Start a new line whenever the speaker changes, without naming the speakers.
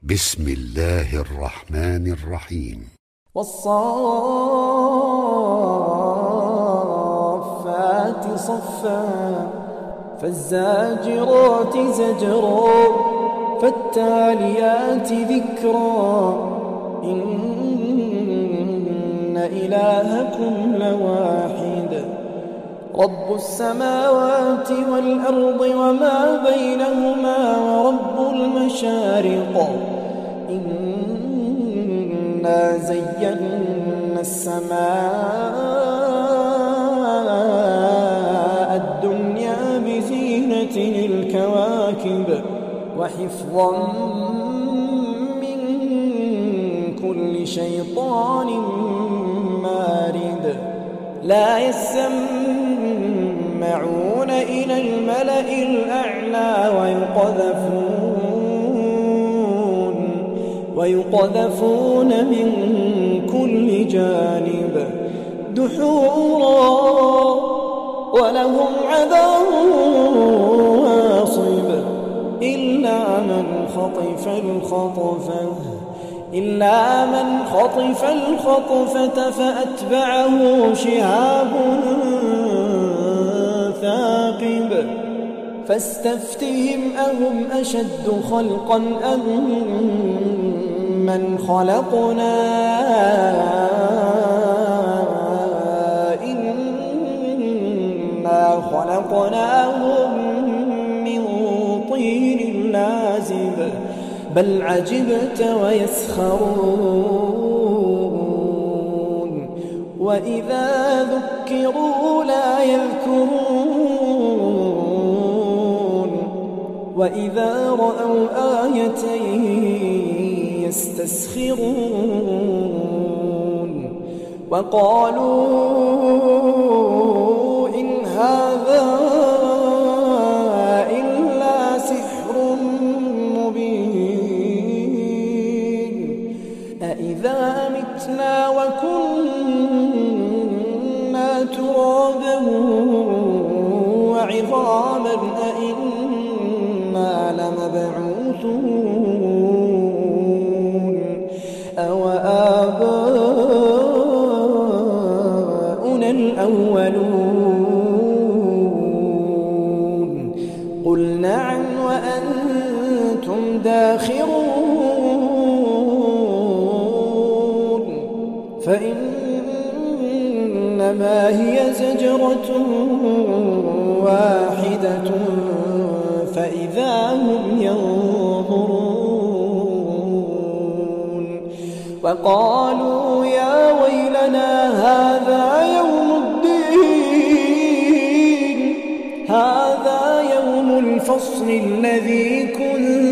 بسم الله الرحمن الرحيم.
والصافات صفا فالزاجرات زجرا فالتاليات ذكرا إن إلهكم لواحد رب السماوات والأرض وما بينهما ورب المشارق إنا زينا السماء الدنيا بزينة الكواكب وحفظا من كل شيطان مارد لا يسمعون إلى الملأ الأعلى ويقذفون من كل جانب دحورا ولهم عذاب واصب إلا من خطف الخطفة فأتبعه شهاب ثاقب فاستفتهم أهم أشد خلقا أم من خلقنا إنا خلقناهم من طين لازب بل عجبت ويسخرون وإذا ذكروا لا يذكرون وإذا رأوا آية يستسخرون وقالوا إن هذا إلا سحر مبين أإذا متنا وكنا ترابا وعظاما أإنا لمبعوثون أوآباؤنا الأولون قل نعم وأنتم داخرون فإنما هي زجرة واحدة فإذا هم ينظرون وقالوا يا ويلنا هذا يوم الدين هذا يوم الفصل الذي كنا